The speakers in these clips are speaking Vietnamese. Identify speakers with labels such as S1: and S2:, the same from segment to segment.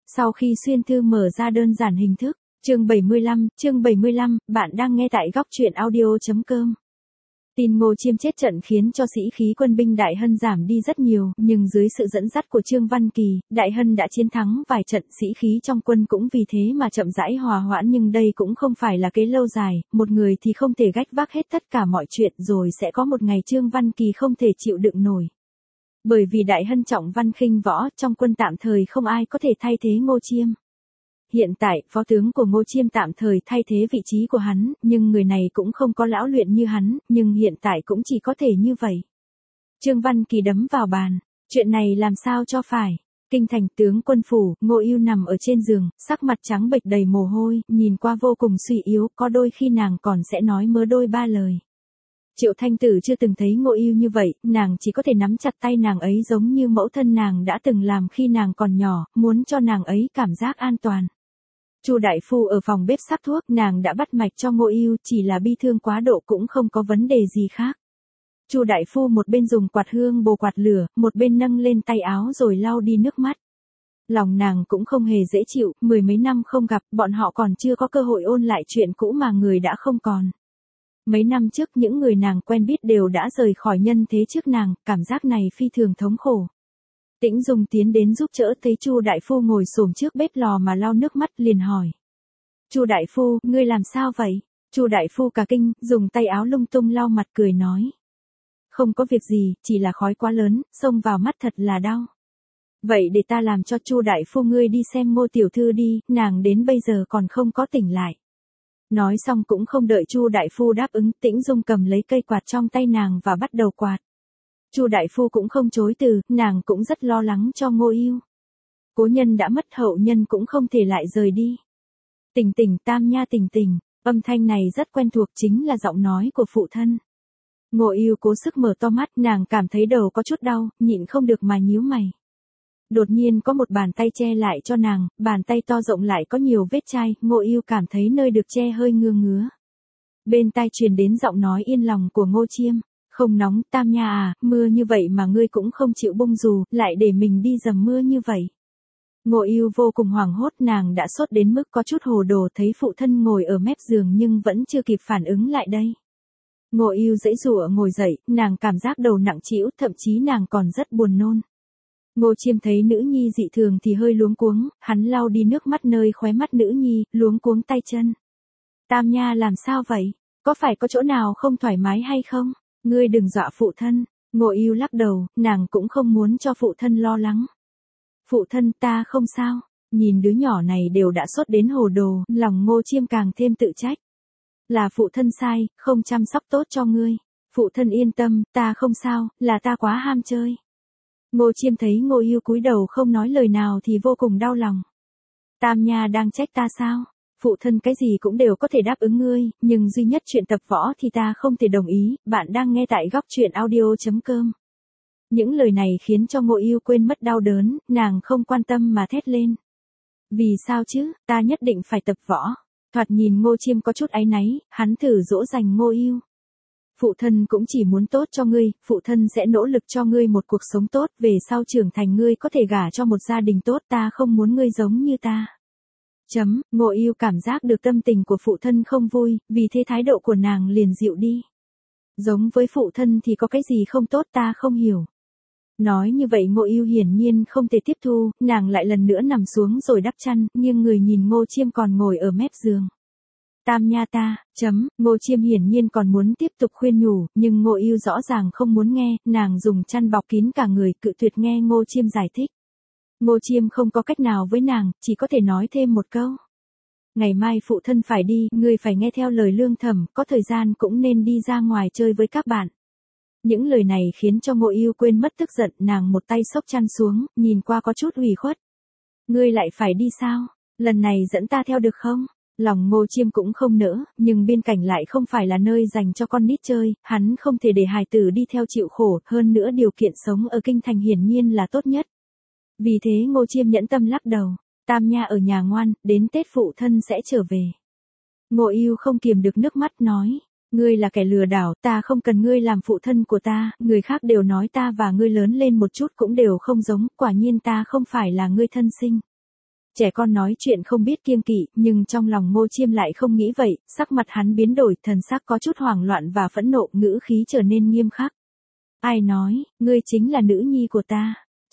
S1: Sau khi xuyên thư mở ra đơn giản hình thức, chương 75, bạn đang nghe tại góc truyện audio.com. Tin Ngô Chiêm chết trận khiến cho sĩ khí quân binh Đại Hân giảm đi rất nhiều, nhưng dưới sự dẫn dắt của Trương Văn Kỳ, Đại Hân đã chiến thắng vài trận, sĩ khí trong quân cũng vì thế mà chậm rãi hòa hoãn, nhưng đây cũng không phải là kế lâu dài, một người thì không thể gánh vác hết tất cả mọi chuyện, rồi sẽ có một ngày Trương Văn Kỳ không thể chịu đựng nổi. Bởi vì Đại Hân trọng văn khinh võ, trong quân tạm thời không ai có thể thay thế Ngô Chiêm. Hiện tại, phó tướng của Ngô Chiêm tạm thời thay thế vị trí của hắn, nhưng người này cũng không có lão luyện như hắn, nhưng hiện tại cũng chỉ có thể như vậy. Trương Văn Kỳ đấm vào bàn, chuyện này làm sao cho phải. Kinh thành tướng quân phủ, Ngô Ưu nằm ở trên giường, sắc mặt trắng bệch đầy mồ hôi, nhìn qua vô cùng suy yếu, có đôi khi nàng còn sẽ nói mớ đôi ba lời. Triệu Thanh Tử chưa từng thấy Ngô Ưu như vậy, nàng chỉ có thể nắm chặt tay nàng ấy giống như mẫu thân nàng đã từng làm khi nàng còn nhỏ, muốn cho nàng ấy cảm giác an toàn. Chu đại phu ở phòng bếp sắc thuốc, nàng đã bắt mạch cho Ngô Ưu, chỉ là bi thương quá độ cũng không có vấn đề gì khác. Chu đại phu một bên dùng quạt hương bồ quạt lửa, một bên nâng lên tay áo rồi lau đi nước mắt. Lòng nàng cũng không hề dễ chịu, mười mấy năm không gặp, bọn họ còn chưa có cơ hội ôn lại chuyện cũ mà người đã không còn. Mấy năm trước những người nàng quen biết đều đã rời khỏi nhân thế trước nàng, cảm giác này phi thường thống khổ. Tĩnh Dung tiến đến giúp đỡ, thấy Chu đại phu ngồi xổm trước bếp lò mà lau nước mắt liền hỏi. Chu đại phu, ngươi làm sao vậy? Chu đại phu cả kinh, dùng tay áo lung tung lau mặt cười nói. Không có việc gì, chỉ là khói quá lớn, xông vào mắt thật là đau. Vậy để ta làm cho Chu đại phu ngươi đi xem Ngô tiểu thư đi, nàng đến bây giờ còn không có tỉnh lại. Nói xong cũng không đợi Chu đại phu đáp ứng, Tĩnh Dung cầm lấy cây quạt trong tay nàng và bắt đầu quạt. Chu đại phu cũng không chối từ, nàng cũng rất lo lắng cho Ngô Ưu. Cố nhân đã mất, hậu nhân cũng không thể lại rời đi. Tỉnh tỉnh Tam Nha tỉnh tỉnh, âm thanh này rất quen thuộc, chính là giọng nói của phụ thân. Ngô Ưu cố sức mở to mắt, nàng cảm thấy đầu có chút đau, nhịn không được mà nhíu mày. Đột nhiên có một bàn tay che lại cho nàng, bàn tay to rộng lại có nhiều vết chai, Ngô Ưu cảm thấy nơi được che hơi ngứa ngứa. Bên tai truyền đến giọng nói yên lòng của Ngô Chiêm, không nóng, Tam Nha à, mưa như vậy mà ngươi cũng không chịu bung dù, lại để mình đi dầm mưa như vậy. Ngô Ưu vô cùng hoảng hốt, nàng đã sốt đến mức có chút hồ đồ, thấy phụ thân ngồi ở mép giường nhưng vẫn chưa kịp phản ứng lại đây. Ngô Ưu giãy giụa ngồi dậy, nàng cảm giác đầu nặng trĩu, thậm chí nàng còn rất buồn nôn. Ngô Chiêm thấy nữ nhi dị thường thì hơi luống cuống, hắn lau đi nước mắt nơi khóe mắt nữ nhi, luống cuống tay chân. Tam Nha làm sao vậy? Có phải có chỗ nào không thoải mái hay không? Ngươi đừng dọa phụ thân. Ngô Ưu lắc đầu, nàng cũng không muốn cho phụ thân lo lắng. Phụ thân, ta không sao. Nhìn đứa nhỏ này đều đã sốt đến hồ đồ, lòng Ngô Chiêm càng thêm tự trách. Là phụ thân sai, không chăm sóc tốt cho ngươi. Phụ thân yên tâm, ta không sao, là ta quá ham chơi. Ngô Chiêm thấy Ngô Ưu cúi đầu không nói lời nào thì vô cùng đau lòng. Tam Nha đang trách ta sao? Phụ thân cái gì cũng đều có thể đáp ứng ngươi, nhưng duy nhất chuyện tập võ thì ta không thể đồng ý, bạn đang nghe tại góc truyện audio.com. Những lời này khiến cho Ngô Ưu quên mất đau đớn, nàng không quan tâm mà thét lên. Vì sao chứ, ta nhất định phải tập võ. Thoạt nhìn Ngô Chiêm có chút áy náy, hắn thử dỗ dành Ngô Ưu. Phụ thân cũng chỉ muốn tốt cho ngươi, phụ thân sẽ nỗ lực cho ngươi một cuộc sống tốt, về sau trưởng thành ngươi có thể gả cho một gia đình tốt, ta không muốn ngươi giống như ta. Ngô Ưu cảm giác được tâm tình của phụ thân không vui, vì thế thái độ của nàng liền dịu đi. Giống với phụ thân thì có cái gì không tốt ta không hiểu. Nói như vậy Ngô Ưu hiển nhiên không thể tiếp thu, nàng lại lần nữa nằm xuống rồi đắp chăn, nghiêng người nhìn Ngô Chiêm còn ngồi ở mép giường. Tam Nha ta, Ngô Chiêm hiển nhiên còn muốn tiếp tục khuyên nhủ, nhưng Ngô Ưu rõ ràng không muốn nghe, nàng dùng chăn bọc kín cả người, cự tuyệt nghe Ngô Chiêm giải thích. Ngô Chiêm không có cách nào với nàng, chỉ có thể nói thêm một câu. Ngày mai phụ thân phải đi, ngươi phải nghe theo lời Lương Thẩm, có thời gian cũng nên đi ra ngoài chơi với các bạn. Những lời này khiến cho Ngô Ưu quên mất tức giận, nàng một tay xốc chăn xuống, nhìn qua có chút ủy khuất. Ngươi lại phải đi sao? Lần này dẫn ta theo được không? Lòng Ngô Chiêm cũng không nỡ, nhưng biên cảnh lại không phải là nơi dành cho con nít chơi, hắn không thể để hài tử đi theo chịu khổ, hơn nữa điều kiện sống ở kinh thành hiển nhiên là tốt nhất. Vì thế Ngô Chiêm nhẫn tâm lắc đầu, Tam Nha ở nhà ngoan, đến Tết phụ thân sẽ trở về. Ngô Ưu không kiềm được nước mắt nói, ngươi là kẻ lừa đảo, ta không cần ngươi làm phụ thân của ta, người khác đều nói ta và ngươi lớn lên một chút cũng đều không giống, quả nhiên ta không phải là ngươi thân sinh. Trẻ con nói chuyện không biết kiêng kỵ, nhưng trong lòng Ngô Chiêm lại không nghĩ vậy, sắc mặt hắn biến đổi, thần sắc có chút hoảng loạn và phẫn nộ, ngữ khí trở nên nghiêm khắc. Ai nói, ngươi chính là nữ nhi của ta.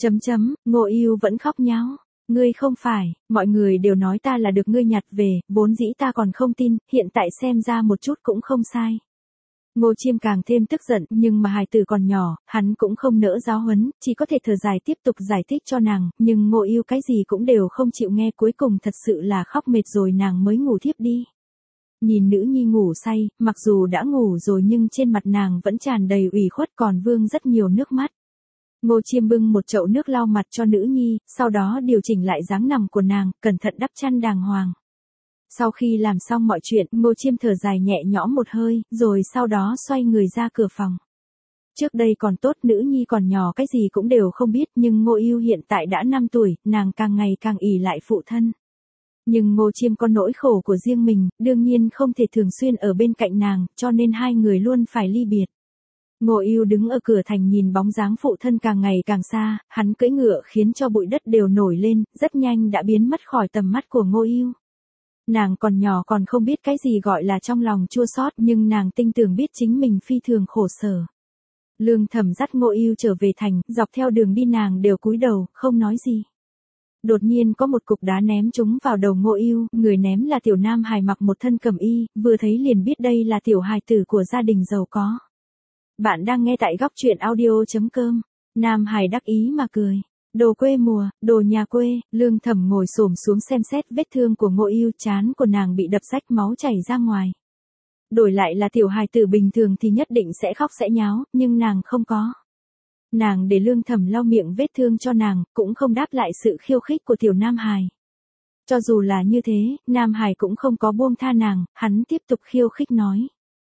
S1: Ngô Ưu vẫn khóc nháo. Ngươi không phải, mọi người đều nói ta là được ngươi nhặt về, vốn dĩ ta còn không tin, hiện tại xem ra một chút cũng không sai. Ngô Chiêm càng thêm tức giận, nhưng mà hài tử còn nhỏ, hắn cũng không nỡ giáo huấn, chỉ có thể thở dài tiếp tục giải thích cho nàng, nhưng Ngô Ưu cái gì cũng đều không chịu nghe, cuối cùng thật sự là khóc mệt rồi nàng mới ngủ thiếp đi. Nhìn nữ nhi ngủ say, mặc dù đã ngủ rồi nhưng trên mặt nàng vẫn tràn đầy ủy khuất còn vương rất nhiều nước mắt. Ngô Chiêm bưng một chậu nước lau mặt cho nữ nhi, sau đó điều chỉnh lại dáng nằm của nàng, cẩn thận đắp chăn đàng hoàng. Sau khi làm xong mọi chuyện, Ngô Chiêm thở dài nhẹ nhõm một hơi, rồi sau đó xoay người ra cửa phòng. Trước đây còn tốt, nữ nhi còn nhỏ cái gì cũng đều không biết, nhưng Ngô Ưu hiện tại đã 5 tuổi, nàng càng ngày càng ỷ lại phụ thân. Nhưng Ngô Chiêm có nỗi khổ của riêng mình, đương nhiên không thể thường xuyên ở bên cạnh nàng, cho nên hai người luôn phải ly biệt. Ngô Ưu đứng ở cửa thành nhìn bóng dáng phụ thân càng ngày càng xa, hắn cưỡi ngựa khiến cho bụi đất đều nổi lên, rất nhanh đã biến mất khỏi tầm mắt của Ngô Ưu. Nàng còn nhỏ còn không biết cái gì gọi là trong lòng chua xót, nhưng nàng tinh tường biết chính mình phi thường khổ sở. Lương Thẩm dắt Ngô Ưu trở về thành, dọc theo đường đi nàng đều cúi đầu, không nói gì. Đột nhiên có một cục đá ném trúng vào đầu Ngô Ưu, người ném là Tiểu Nam Hải mặc một thân cẩm y, vừa thấy liền biết đây là tiểu hài tử của gia đình giàu có. Bạn đang nghe tại góc truyện audio.com. Nam Hải đắc ý mà cười. Đồ quê mùa, đồ nhà quê. Lương Thẩm ngồi xổm xuống xem xét vết thương của Ngô Ưu, trán của nàng bị đập rách, máu chảy ra ngoài. Đổi lại là tiểu hài tử bình thường thì nhất định sẽ khóc sẽ nháo, nhưng nàng không có. Nàng để Lương Thẩm lau miệng vết thương cho nàng, cũng không đáp lại sự khiêu khích của tiểu Nam Hải. Cho dù là như thế, Nam Hải cũng không có buông tha nàng, hắn tiếp tục khiêu khích nói.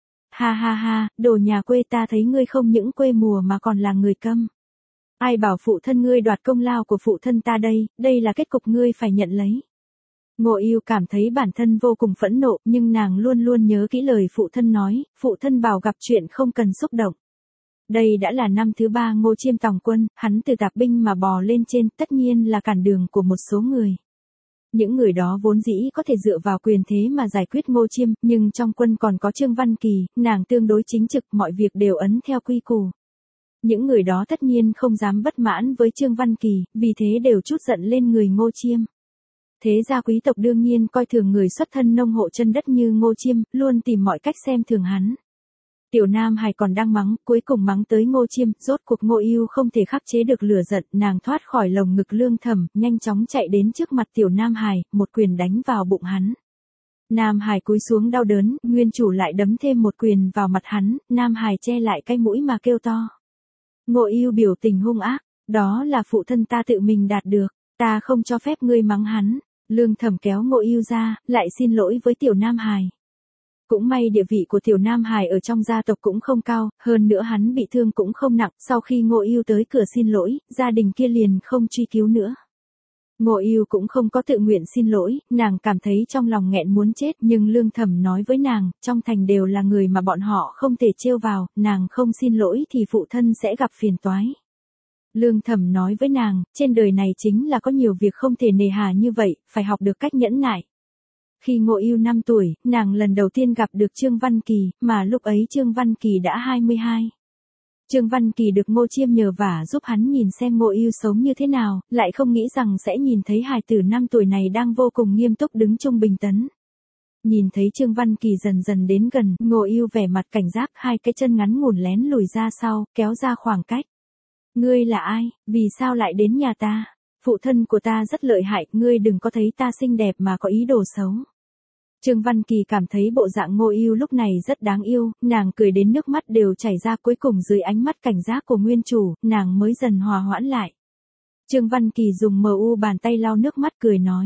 S1: Ha ha ha, đồ nhà quê, ta thấy ngươi không những quê mùa mà còn là người câm. Ai bảo phụ thân ngươi đoạt công lao của phụ thân ta đây, đây là kết cục ngươi phải nhận lấy. Ngô Ưu cảm thấy bản thân vô cùng phẫn nộ, nhưng nàng luôn luôn nhớ kỹ lời phụ thân nói, phụ thân bảo gặp chuyện không cần xúc động. Đây đã là năm thứ 3 Ngô Chiêm tòng quân, hắn từ tạp binh mà bò lên trên, tất nhiên là cản đường của một số người. Những người đó vốn dĩ có thể dựa vào quyền thế mà giải quyết Ngô Chiêm, nhưng trong quân còn có Trương Văn Kỳ, nàng tương đối chính trực, mọi việc đều ấn theo quy củ. Những người đó tất nhiên không dám bất mãn với Trương Văn Kỳ, vì thế đều trút giận lên người Ngô Chiêm. Thế gia quý tộc đương nhiên coi thường người xuất thân nông hộ chân đất như Ngô Chiêm, luôn tìm mọi cách xem thường hắn. Tiểu Nam Hải còn đang mắng, cuối cùng mắng tới Ngô Chiêm, rốt cuộc Ngô Ưu không thể khắc chế được lửa giận, nàng thoát khỏi lồng ngực Lương Thẩm, nhanh chóng chạy đến trước mặt Tiểu Nam Hải, một quyền đánh vào bụng hắn. Nam Hải cúi xuống đau đớn, nguyên chủ lại đấm thêm một quyền vào mặt hắn, Nam Hải che lại cái mũi mà kêu to. Ngô Ưu biểu tình hung ác, đó là phụ thân ta tự mình đạt được, ta không cho phép ngươi mắng hắn. Lương Thẩm kéo Ngô Ưu ra, lại xin lỗi với Tiểu Nam Hải. Cũng may địa vị của Tiểu Nam Hải ở trong gia tộc cũng không cao, hơn nữa hắn bị thương cũng không nặng, sau khi Ngô Ưu tới cửa xin lỗi, gia đình kia liền không truy cứu nữa. Ngô Ưu cũng không có tự nguyện xin lỗi, nàng cảm thấy trong lòng nghẹn muốn chết, nhưng Lương Thẩm nói với nàng, trong thành đều là người mà bọn họ không thể trêu vào, nàng không xin lỗi thì phụ thân sẽ gặp phiền toái. Lương Thẩm nói với nàng, trên đời này chính là có nhiều việc không thể nề hà như vậy, phải học được cách nhẫn nại. Khi Ngô Ưu 5 tuổi, nàng lần đầu tiên gặp được Trương Văn Kỳ, mà lúc ấy Trương Văn Kỳ đã 22. Trương Văn Kỳ được Ngô Chiêm nhờ vả giúp hắn nhìn xem Ngô Ưu sống như thế nào, lại không nghĩ rằng sẽ nhìn thấy hài tử 5 tuổi này đang vô cùng nghiêm túc đứng trung bình tấn. Nhìn thấy Trương Văn Kỳ dần dần đến gần, Ngô Ưu vẻ mặt cảnh giác, hai cái chân ngắn ngủn lén lùi ra sau, kéo ra khoảng cách. Ngươi là ai, vì sao lại đến nhà ta? Phụ thân của ta rất lợi hại, ngươi đừng có thấy ta xinh đẹp mà có ý đồ xấu. Trương Văn Kỳ cảm thấy bộ dạng Ngô Ưu lúc này rất đáng yêu, nàng cười đến nước mắt đều chảy ra, cuối cùng dưới ánh mắt cảnh giác của nguyên chủ, nàng mới dần hòa hoãn lại. Trương Văn Kỳ dùng bàn tay lau nước mắt cười nói.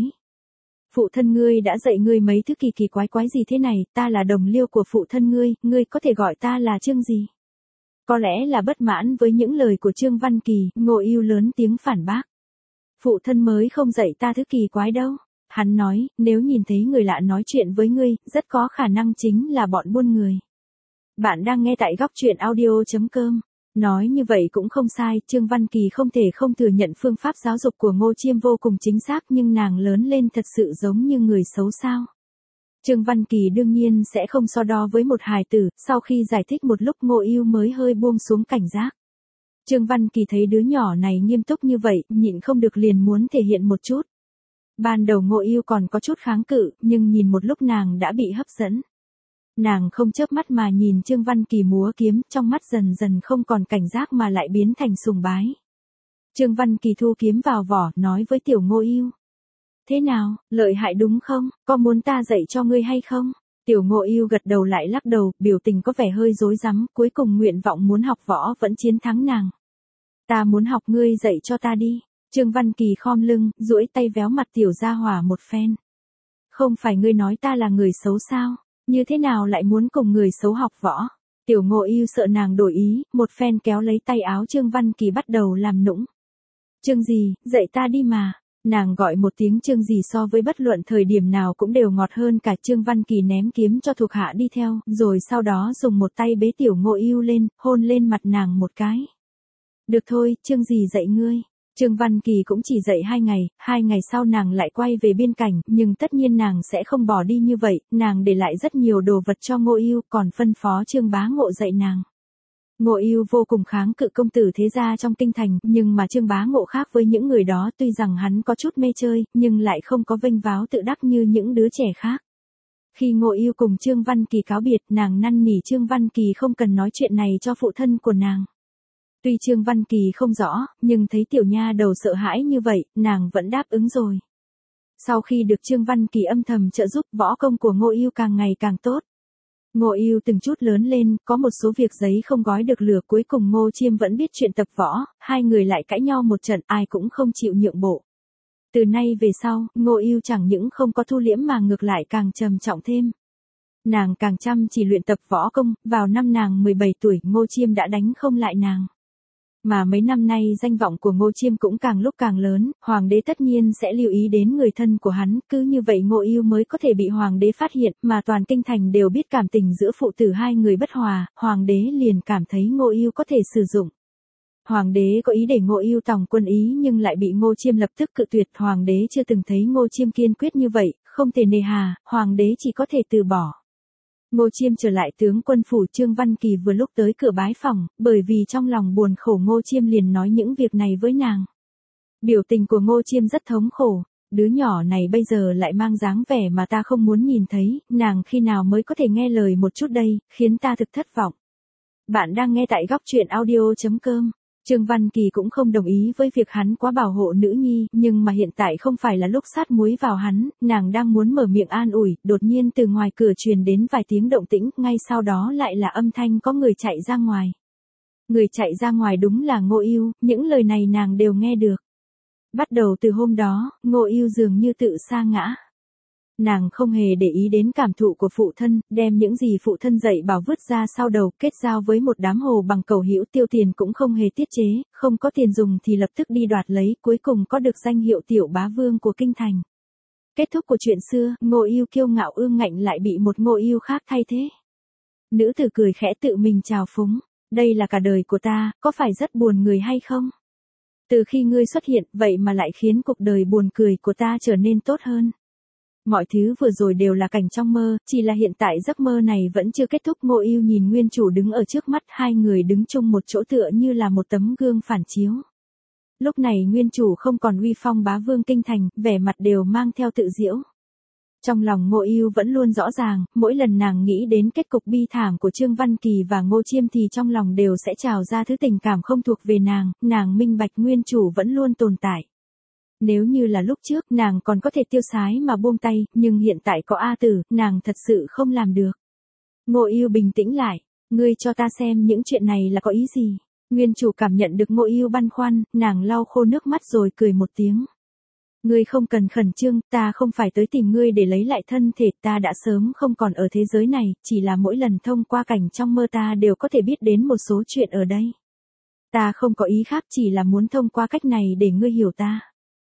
S1: Phụ thân ngươi đã dạy ngươi mấy thứ kỳ kỳ quái quái gì thế này, ta là đồng liêu của phụ thân ngươi có thể gọi ta là Trương gì? Có lẽ là bất mãn với những lời của Trương Văn Kỳ, Ngô Ưu lớn tiếng phản bác. Phụ thân mới không dạy ta thứ kỳ quái đâu. Hắn nói, nếu nhìn thấy người lạ nói chuyện với ngươi, rất có khả năng chính là bọn buôn người. Bạn đang nghe tại góc truyện audio.com. Nói như vậy cũng không sai, Trương Văn Kỳ không thể không thừa nhận phương pháp giáo dục của Ngô Chiêm vô cùng chính xác, nhưng nàng lớn lên thật sự giống như người xấu sao. Trương Văn Kỳ đương nhiên sẽ không so đo với một hài tử, sau khi giải thích một lúc Ngô Ưu mới hơi buông xuống cảnh giác. Trương Văn Kỳ thấy đứa nhỏ này nghiêm túc như vậy, nhịn không được liền muốn thể hiện một chút. Ban đầu Ngô Ưu còn có chút kháng cự, nhưng nhìn một lúc nàng đã bị hấp dẫn. Nàng không chớp mắt mà nhìn Trương Văn Kỳ múa kiếm, trong mắt dần dần không còn cảnh giác mà lại biến thành sùng bái. Trương Văn Kỳ thu kiếm vào vỏ, nói với tiểu Ngô Ưu. Thế nào, lợi hại đúng không, có muốn ta dạy cho ngươi hay không? Tiểu Ngô Ưu gật đầu lại lắc đầu, biểu tình có vẻ hơi rối rắm, cuối cùng nguyện vọng muốn học võ vẫn chiến thắng nàng. Ta muốn học, ngươi dạy cho ta đi. Trương Văn Kỳ khom lưng, duỗi tay véo mặt tiểu gia hỏa một phen. Không phải ngươi nói ta là người xấu sao? Như thế nào lại muốn cùng người xấu học võ? Tiểu Ngô Ưu sợ nàng đổi ý, một phen kéo lấy tay áo Trương Văn Kỳ bắt đầu làm nũng. Trương gì, dạy ta đi mà. Nàng gọi một tiếng Trương gì so với bất luận thời điểm nào cũng đều ngọt hơn cả. Trương Văn Kỳ ném kiếm cho thuộc hạ đi theo, rồi sau đó dùng một tay bế tiểu Ngô Ưu lên, hôn lên mặt nàng một cái. Được thôi, Trương gì dạy ngươi. Trương Văn Kỳ cũng chỉ dạy 2 ngày sau nàng lại quay về biên cảnh, nhưng tất nhiên nàng sẽ không bỏ đi như vậy, nàng để lại rất nhiều đồ vật cho Ngô Ưu, còn phân phó Trương Bá Ngộ dạy nàng. Ngô Ưu vô cùng kháng cự công tử thế gia trong kinh thành, nhưng mà Trương Bá Ngộ khác với những người đó, tuy rằng hắn có chút mê chơi, nhưng lại không có vênh váo tự đắc như những đứa trẻ khác. Khi Ngô Ưu cùng Trương Văn Kỳ cáo biệt, nàng năn nỉ Trương Văn Kỳ không cần nói chuyện này cho phụ thân của nàng. Tuy Trương Văn Kỳ không rõ, nhưng thấy tiểu nha đầu sợ hãi như vậy, nàng vẫn đáp ứng rồi. Sau khi được Trương Văn Kỳ âm thầm trợ giúp, võ công của Ngô Ưu càng ngày càng tốt. Ngô Ưu từng chút lớn lên, có một số việc giấy không gói được lửa, cuối cùng Ngô Chiêm vẫn biết chuyện tập võ, hai người lại cãi nhau một trận, ai cũng không chịu nhượng bộ. Từ nay về sau, Ngô Ưu chẳng những không có thu liễm mà ngược lại càng trầm trọng thêm. Nàng càng chăm chỉ luyện tập võ công, vào năm nàng 17 tuổi, Ngô Chiêm đã đánh không lại nàng. Mà mấy năm nay danh vọng của Ngô Chiêm cũng càng lúc càng lớn, hoàng đế tất nhiên sẽ lưu ý đến người thân của hắn, cứ như vậy Ngô Ưu mới có thể bị hoàng đế phát hiện, mà toàn kinh thành đều biết cảm tình giữa phụ tử hai người bất hòa, hoàng đế liền cảm thấy Ngô Ưu có thể sử dụng. Hoàng đế có ý để Ngô Ưu tòng quân Ý nhưng lại bị Ngô Chiêm lập tức cự tuyệt, hoàng đế chưa từng thấy Ngô Chiêm kiên quyết như vậy, không thể nề hà, hoàng đế chỉ có thể từ bỏ. Ngô Chiêm trở lại tướng quân phủ, Trương Văn Kỳ vừa lúc tới cửa bái phòng, bởi vì trong lòng buồn khổ Ngô Chiêm liền nói những việc này với nàng. Biểu tình của Ngô Chiêm rất thống khổ, đứa nhỏ này bây giờ lại mang dáng vẻ mà ta không muốn nhìn thấy, nàng khi nào mới có thể nghe lời một chút đây, khiến ta thực thất vọng. Bạn đang nghe tại góc truyện audio.com. Trương Văn Kỳ cũng không đồng ý với việc hắn quá bảo hộ nữ nhi, nhưng mà hiện tại không phải là lúc sát muối vào hắn, nàng đang muốn mở miệng an ủi, đột nhiên từ ngoài cửa truyền đến vài tiếng động tĩnh, ngay sau đó lại là âm thanh có người chạy ra ngoài. Người chạy ra ngoài đúng là Ngô Ưu, những lời này nàng đều nghe được. Bắt đầu từ hôm đó, Ngô Ưu dường như tự sa ngã. Nàng không hề để ý đến cảm thụ của phụ thân, đem những gì phụ thân dạy bảo vứt ra sau đầu, kết giao với một đám hồ bằng cầu hữu, tiêu tiền cũng không hề tiết chế, không có tiền dùng thì lập tức đi đoạt lấy, cuối cùng có được danh hiệu tiểu bá vương của kinh thành. Kết thúc của chuyện xưa, Ngô Ưu kiêu ngạo ương ngạnh lại bị một Ngô Ưu khác thay thế. Nữ tử cười khẽ tự mình chào phúng, đây là cả đời của ta, có phải rất buồn người hay không? Từ khi ngươi xuất hiện, vậy mà lại khiến cuộc đời buồn cười của ta trở nên tốt hơn. Mọi thứ vừa rồi đều là cảnh trong mơ, chỉ là hiện tại giấc mơ này vẫn chưa kết thúc. Ngô Ưu nhìn nguyên chủ đứng ở trước mắt, hai người đứng chung một chỗ tựa như là một tấm gương phản chiếu. Lúc này nguyên chủ không còn uy phong bá vương kinh thành, vẻ mặt đều mang theo tự giễu. Trong lòng Ngô Ưu vẫn luôn rõ ràng, mỗi lần nàng nghĩ đến kết cục bi thảm của Trương Văn Kỳ và Ngô Chiêm thì trong lòng đều sẽ trào ra thứ tình cảm không thuộc về nàng minh bạch nguyên chủ vẫn luôn tồn tại. Nếu như là lúc trước, nàng còn có thể tiêu sái mà buông tay, nhưng hiện tại có A Tử, nàng thật sự không làm được. Ngô Ưu bình tĩnh lại, ngươi cho ta xem những chuyện này là có ý gì? Nguyên chủ cảm nhận được Ngô Ưu băn khoăn, nàng lau khô nước mắt rồi cười một tiếng. Ngươi không cần khẩn trương, ta không phải tới tìm ngươi để lấy lại thân thể, ta đã sớm không còn ở thế giới này, chỉ là mỗi lần thông qua cảnh trong mơ ta đều có thể biết đến một số chuyện ở đây. Ta không có ý khác, chỉ là muốn thông qua cách này để ngươi hiểu ta.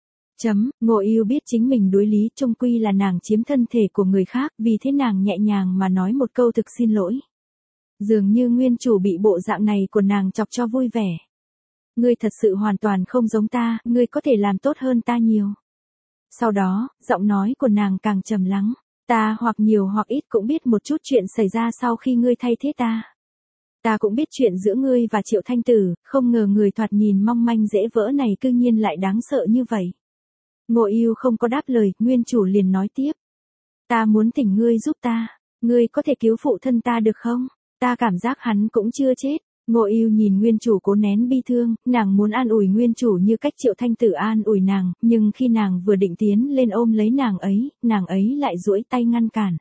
S1: Ngô Ưu biết chính mình đối lý, chung quy là nàng chiếm thân thể của người khác, vì thế nàng nhẹ nhàng mà nói một câu thực xin lỗi. Dường như nguyên chủ bị bộ dạng này của nàng chọc cho vui vẻ. Ngươi thật sự hoàn toàn không giống ta, ngươi có thể làm tốt hơn ta nhiều. Sau đó, giọng nói của nàng càng trầm lắng. Ta hoặc nhiều hoặc ít cũng biết một chút chuyện xảy ra sau khi ngươi thay thế ta. Ta cũng biết chuyện giữa ngươi và Triệu Thanh Tử, không ngờ người thoạt nhìn mong manh dễ vỡ này cư nhiên lại đáng sợ như vậy. Ngộ Yêu không có đáp lời, nguyên chủ liền nói tiếp. Ta muốn thỉnh ngươi giúp ta, ngươi có thể cứu phụ thân ta được không? Ta cảm giác hắn cũng chưa chết. Ngộ Yêu nhìn nguyên chủ cố nén bi thương, nàng muốn an ủi nguyên chủ như cách Triệu Thanh Tử an ủi nàng, nhưng khi nàng vừa định tiến lên ôm lấy nàng ấy lại duỗi tay ngăn cản.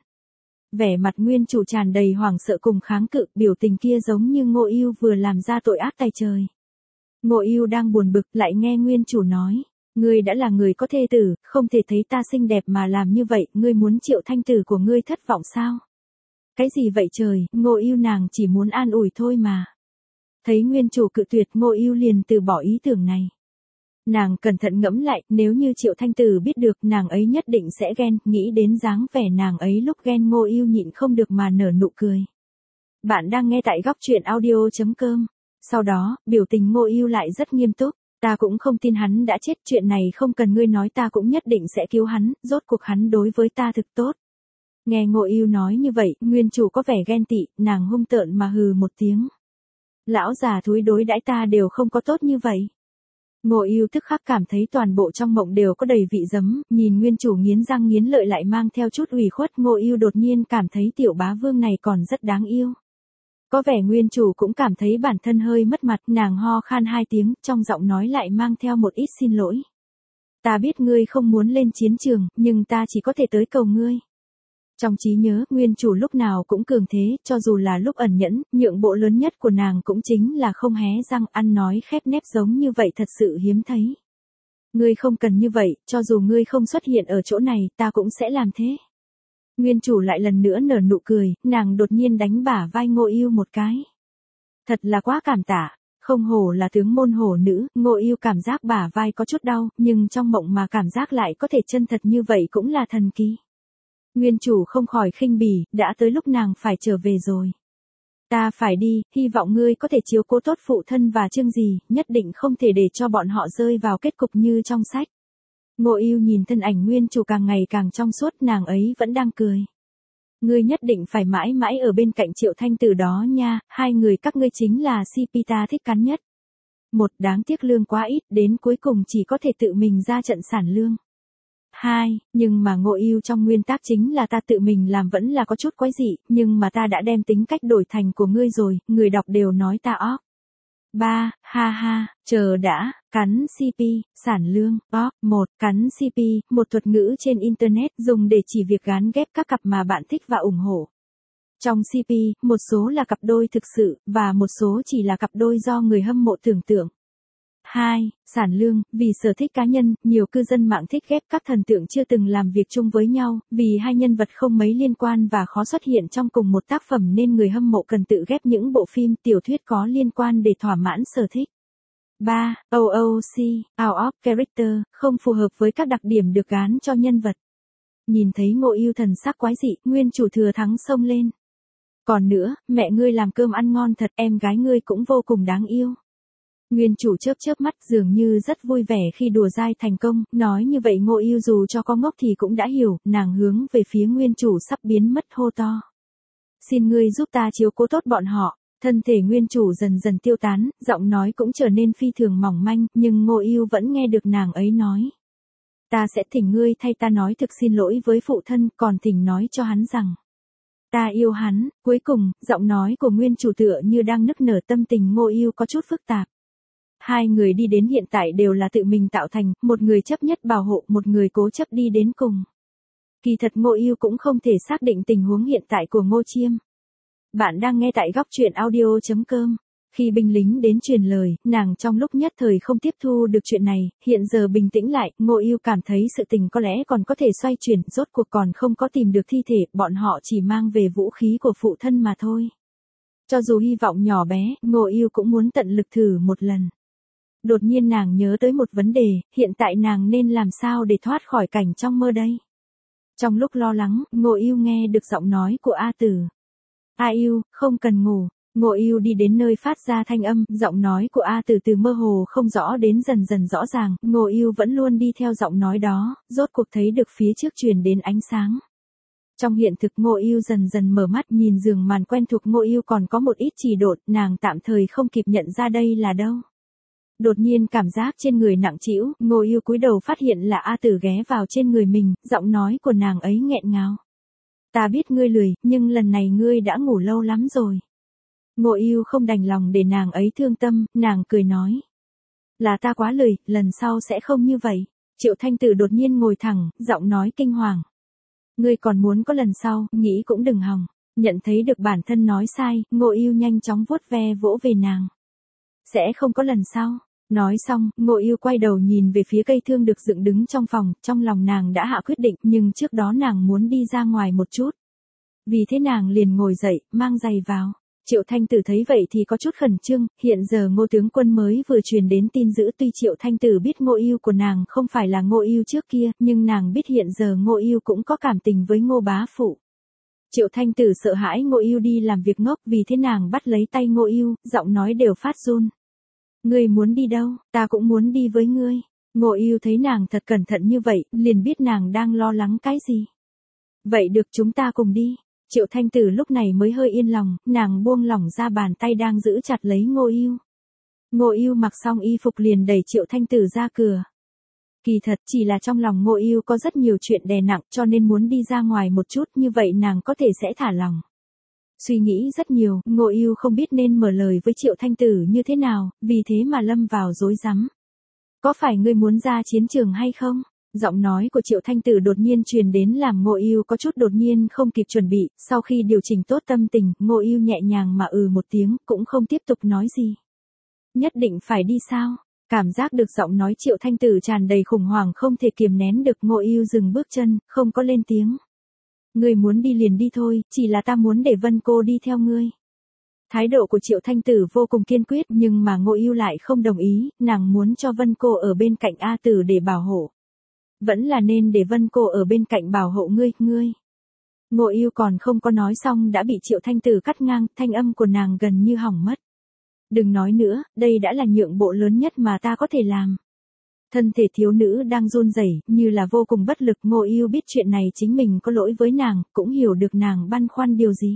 S1: Vẻ mặt nguyên chủ tràn đầy hoảng sợ cùng kháng cự, biểu tình kia giống như Ngộ Yêu vừa làm ra tội ác tày trời. Ngộ Yêu đang buồn bực lại nghe nguyên chủ nói. Ngươi đã là người có thê tử, không thể thấy ta xinh đẹp mà làm như vậy, ngươi muốn Triệu Thanh Tử của ngươi thất vọng sao? Cái gì vậy trời, Ngộ Yêu nàng chỉ muốn an ủi thôi mà. Thấy nguyên chủ cự tuyệt, Ngộ Yêu liền từ bỏ ý tưởng này. Nàng cẩn thận ngẫm lại, nếu như Triệu Thanh Tử biết được, nàng ấy nhất định sẽ ghen, nghĩ đến dáng vẻ nàng ấy lúc ghen, Ngộ Yêu nhịn không được mà nở nụ cười. Bạn đang nghe tại góc truyện audio.com. Sau đó, biểu tình Ngộ Yêu lại rất nghiêm túc. Ta cũng không tin hắn đã chết, chuyện này không cần ngươi nói, ta cũng nhất định sẽ cứu hắn, rốt cuộc hắn đối với ta thực tốt. Nghe Ngộ Yêu nói như vậy, nguyên chủ có vẻ ghen tị, nàng hung tợn mà hừ một tiếng. Lão già thúi đối đãi ta đều không có tốt như vậy. Ngộ Yêu tức khắc cảm thấy toàn bộ trong mộng đều có đầy vị giấm, nhìn nguyên chủ nghiến răng nghiến lợi lại mang theo chút ủy khuất, Ngộ Yêu đột nhiên cảm thấy tiểu bá vương này còn rất đáng yêu. Có vẻ nguyên chủ cũng cảm thấy bản thân hơi mất mặt, nàng ho khan 2 tiếng, trong giọng nói lại mang theo một ít xin lỗi. Ta biết ngươi không muốn lên chiến trường, nhưng ta chỉ có thể tới cầu ngươi. Trong trí nhớ, nguyên chủ lúc nào cũng cường thế, cho dù là lúc ẩn nhẫn, nhượng bộ lớn nhất của nàng cũng chính là không hé răng, ăn nói khép nép giống như vậy thật sự hiếm thấy. Ngươi không cần như vậy, cho dù ngươi không xuất hiện ở chỗ này, ta cũng sẽ làm thế. Nguyên chủ lại lần nữa nở nụ cười, nàng đột nhiên đánh bả vai Ngộ Yêu một cái. Thật là quá cảm tạ, không hổ là tướng môn hổ nữ, Ngộ Yêu cảm giác bả vai có chút đau, nhưng trong mộng mà cảm giác lại có thể chân thật như vậy cũng là thần kỳ. Nguyên chủ không khỏi khinh bỉ, đã tới lúc nàng phải trở về rồi. Ta phải đi, hy vọng ngươi có thể chiếu cố tốt phụ thân và Trương Dì, nhất định không thể để cho bọn họ rơi vào kết cục như trong sách. Ngộ Yêu nhìn thân ảnh nguyên chủ càng ngày càng trong suốt, nàng ấy vẫn đang cười. Ngươi nhất định phải mãi mãi ở bên cạnh Triệu Thanh Tử đó nha, hai người các ngươi chính là CP ta thích cắn nhất. Một, đáng tiếc lương quá ít, đến cuối cùng chỉ có thể tự mình ra trận sản lương. 2, nhưng mà Ngộ Yêu trong nguyên tắc chính là ta tự mình làm vẫn là có chút quái dị, nhưng mà ta đã đem tính cách đổi thành của ngươi rồi, người đọc đều nói ta óc. 3, ha ha, chờ đã, cắn CP, sản lương, 1, cắn CP, một thuật ngữ trên Internet dùng để chỉ việc gán ghép các cặp mà bạn thích và ủng hộ. Trong CP, một số là cặp đôi thực sự, và một số chỉ là cặp đôi do người hâm mộ tưởng tượng. 2. Sản lương, vì sở thích cá nhân, nhiều cư dân mạng thích ghép các thần tượng chưa từng làm việc chung với nhau, vì hai nhân vật không mấy liên quan và khó xuất hiện trong cùng một tác phẩm nên người hâm mộ cần tự ghép những bộ phim, tiểu thuyết có liên quan để thỏa mãn sở thích. 3. OOC, out of character, không phù hợp với các đặc điểm được gán cho nhân vật. Nhìn thấy Ngộ Yêu thần sắc quái dị, nguyên chủ thừa thắng xông lên. Còn nữa, mẹ ngươi làm cơm ăn ngon thật, em gái ngươi cũng vô cùng đáng yêu. Nguyên chủ chớp chớp mắt dường như rất vui vẻ khi đùa dai thành công, nói như vậy Ngộ Yêu dù cho có ngốc thì cũng đã hiểu, nàng hướng về phía nguyên chủ sắp biến mất hô to. Xin ngươi giúp ta chiếu cố tốt bọn họ, thân thể nguyên chủ dần dần tiêu tán, giọng nói cũng trở nên phi thường mỏng manh, nhưng Ngộ Yêu vẫn nghe được nàng ấy nói. Ta sẽ thỉnh ngươi thay ta nói thực xin lỗi với phụ thân, còn thỉnh nói cho hắn rằng. Ta yêu hắn, cuối cùng, giọng nói của nguyên chủ tựa như đang nức nở, tâm tình Ngộ Yêu có chút phức tạp. Hai người đi đến hiện tại đều là tự mình tạo thành, một người chấp nhất bảo hộ, một người cố chấp đi đến cùng. Kỳ thật Ngộ Yêu cũng không thể xác định tình huống hiện tại của Ngô Chiêm. Bạn đang nghe tại góc truyện audio.com. Khi binh lính đến truyền lời, nàng trong lúc nhất thời không tiếp thu được chuyện này, hiện giờ bình tĩnh lại, Ngộ Yêu cảm thấy sự tình có lẽ còn có thể xoay chuyển, rốt cuộc còn không có tìm được thi thể, bọn họ chỉ mang về vũ khí của phụ thân mà thôi. Cho dù hy vọng nhỏ bé, Ngộ Yêu cũng muốn tận lực thử một lần. Đột nhiên nàng nhớ tới một vấn đề, hiện tại nàng nên làm sao để thoát khỏi cảnh trong mơ đây? Trong lúc lo lắng, Ngộ Yêu nghe được giọng nói của A Tử. A Yêu, không cần ngủ, Ngô Ưu đi đến nơi phát ra thanh âm, giọng nói của A Tử từ mơ hồ không rõ đến dần dần rõ ràng, Ngô Ưu vẫn luôn đi theo giọng nói đó, rốt cuộc thấy được phía trước truyền đến ánh sáng. Trong hiện thực Ngô Ưu dần dần mở mắt nhìn giường màn quen thuộc Ngô Ưu còn có một ít trì độn, nàng tạm thời không kịp nhận ra đây là đâu. Đột nhiên cảm giác trên người nặng trĩu, Ngô Ưu cúi đầu phát hiện là A Tử ghé vào trên người mình, giọng nói của nàng ấy nghẹn ngào. Ta biết ngươi lười, nhưng lần này ngươi đã ngủ lâu lắm rồi. Ngô Ưu không đành lòng để nàng ấy thương tâm, nàng cười nói. Là ta quá lười, lần sau sẽ không như vậy. Triệu Thanh Tử đột nhiên ngồi thẳng, giọng nói kinh hoàng. Ngươi còn muốn có lần sau, nghĩ cũng đừng hòng. Nhận thấy được bản thân nói sai, Ngô Ưu nhanh chóng vuốt ve vỗ về nàng. Sẽ không có lần sau. Nói xong, Ngô Ưu quay đầu nhìn về phía cây thương được dựng đứng trong phòng, trong lòng nàng đã hạ quyết định, nhưng trước đó nàng muốn đi ra ngoài một chút. Vì thế nàng liền ngồi dậy, mang giày vào. Triệu Thanh Tử thấy vậy thì có chút khẩn trương, hiện giờ Ngô tướng quân mới vừa truyền đến tin dữ, tuy Triệu Thanh Tử biết Ngô Ưu của nàng không phải là Ngô Ưu trước kia, nhưng nàng biết hiện giờ Ngô Ưu cũng có cảm tình với Ngô bá phụ. Triệu Thanh Tử sợ hãi Ngô Ưu đi làm việc ngốc, vì thế nàng bắt lấy tay Ngô Ưu, giọng nói đều phát run. Ngươi muốn đi đâu, ta cũng muốn đi với ngươi. Ngô Ưu thấy nàng thật cẩn thận như vậy, liền biết nàng đang lo lắng cái gì. Vậy được, chúng ta cùng đi. Triệu Thanh Tử lúc này mới hơi yên lòng, nàng buông lỏng ra bàn tay đang giữ chặt lấy Ngô Ưu. Ngô Ưu mặc xong y phục liền đẩy Triệu Thanh Tử ra cửa. Kỳ thật chỉ là trong lòng Ngô Ưu có rất nhiều chuyện đè nặng, cho nên muốn đi ra ngoài một chút, như vậy nàng có thể sẽ thả lòng. Suy nghĩ rất nhiều, Ngô Ưu không biết nên mở lời với Triệu Thanh Tử như thế nào, vì thế mà lâm vào rối rắm. Có phải ngươi muốn ra chiến trường hay không? Giọng nói của Triệu Thanh Tử đột nhiên truyền đến làm Ngô Ưu có chút đột nhiên không kịp chuẩn bị, sau khi điều chỉnh tốt tâm tình, Ngô Ưu nhẹ nhàng mà một tiếng, cũng không tiếp tục nói gì. Nhất định phải đi sao? Cảm giác được giọng nói Triệu Thanh Tử tràn đầy khủng hoảng không thể kiềm nén được, Ngô Ưu dừng bước chân, không có lên tiếng. Ngươi muốn đi liền đi thôi, chỉ là ta muốn để Vân cô đi theo ngươi. Thái độ của Triệu Thanh Tử vô cùng kiên quyết, nhưng mà Ngô Ưu lại không đồng ý, nàng muốn cho Vân cô ở bên cạnh A Tử để bảo hộ. Vẫn là nên để Vân cô ở bên cạnh bảo hộ ngươi. Ngô Ưu còn không có nói xong đã bị Triệu Thanh Tử cắt ngang, thanh âm của nàng gần như hỏng mất. Đừng nói nữa, đây đã là nhượng bộ lớn nhất mà ta có thể làm. Thân thể thiếu nữ đang run rẩy, như là vô cùng bất lực. Ngô Ưu biết chuyện này chính mình có lỗi với nàng, cũng hiểu được nàng băn khoăn điều gì.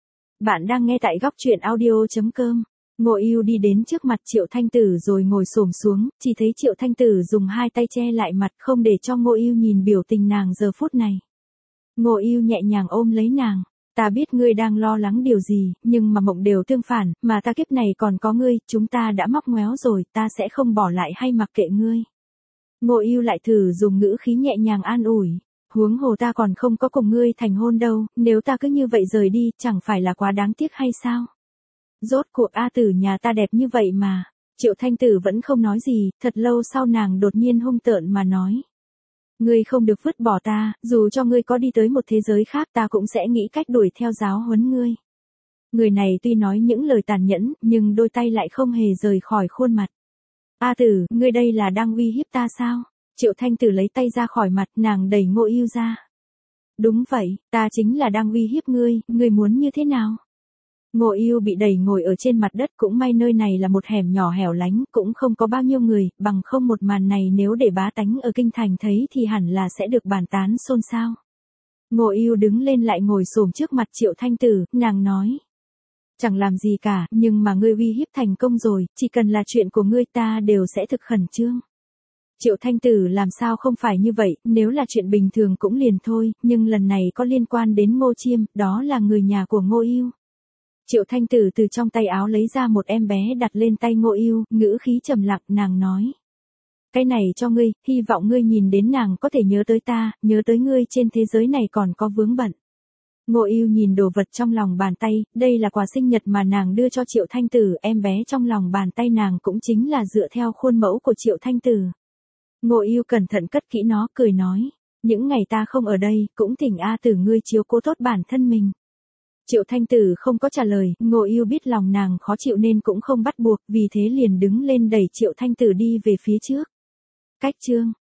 S1: Bạn đang nghe tại góc truyện audio.com. Ngô Ưu đi đến trước mặt Triệu Thanh Tử rồi ngồi xổm xuống, chỉ thấy Triệu Thanh Tử dùng hai tay che lại mặt không để cho Ngô Ưu nhìn biểu tình nàng giờ phút này. Ngô Ưu nhẹ nhàng ôm lấy nàng. Ta biết ngươi đang lo lắng điều gì, nhưng mà mộng đều tương phản, mà ta kiếp này còn có ngươi, chúng ta đã móc ngoéo rồi, ta sẽ không bỏ lại hay mặc kệ ngươi. Ngô Ưu lại thử dùng ngữ khí nhẹ nhàng an ủi. Huống hồ ta còn không có cùng ngươi thành hôn đâu, nếu ta cứ như vậy rời đi, chẳng phải là quá đáng tiếc hay sao? Rốt cuộc A Tử nhà ta đẹp như vậy mà. Triệu Thanh Tử vẫn không nói gì, thật lâu sau nàng đột nhiên hung tợn mà nói. Ngươi không được vứt bỏ ta, dù cho ngươi có đi tới một thế giới khác ta cũng sẽ nghĩ cách đuổi theo giáo huấn ngươi. Người này tuy nói những lời tàn nhẫn, nhưng đôi tay lại không hề rời khỏi khuôn mặt. A Tử, ngươi đây là đang uy hiếp ta sao? Triệu Thanh Tử lấy tay ra khỏi mặt, nàng đẩy Ngô Ưu ra. Đúng vậy, ta chính là đang uy hiếp ngươi, ngươi muốn như thế nào? Ngô Ưu bị đẩy ngồi ở trên mặt đất, cũng may nơi này là một hẻm nhỏ hẻo lánh, cũng không có bao nhiêu người, bằng không một màn này nếu để bá tánh ở kinh thành thấy thì hẳn là sẽ được bàn tán xôn xao. Ngô Ưu đứng lên lại ngồi xổm trước mặt Triệu Thanh Tử, nàng nói. Chẳng làm gì cả, nhưng mà ngươi uy hiếp thành công rồi, chỉ cần là chuyện của ngươi ta đều sẽ thực khẩn trương. Triệu Thanh Tử làm sao không phải như vậy, nếu là chuyện bình thường cũng liền thôi, nhưng lần này có liên quan đến Ngô Chiêm, đó là người nhà của Ngô Ưu. Triệu Thanh Tử từ trong tay áo lấy ra một em bé đặt lên tay Ngô Ưu, ngữ khí trầm lặng, nàng nói. Cái này cho ngươi, hy vọng ngươi nhìn đến nàng có thể nhớ tới ta, nhớ tới ngươi trên thế giới này còn có vướng bận. Ngô Ưu nhìn đồ vật trong lòng bàn tay, đây là quà sinh nhật mà nàng đưa cho Triệu Thanh Tử, em bé trong lòng bàn tay nàng cũng chính là dựa theo khuôn mẫu của Triệu Thanh Tử. Ngô Ưu cẩn thận cất kỹ nó, cười nói, những ngày ta không ở đây, cũng thỉnh A Tử ngươi chiếu cố tốt bản thân mình. Triệu Thanh Tử không có trả lời, Ngô Ưu biết lòng nàng khó chịu nên cũng không bắt buộc, vì thế liền đứng lên đẩy Triệu Thanh Tử đi về phía trước. Cách chương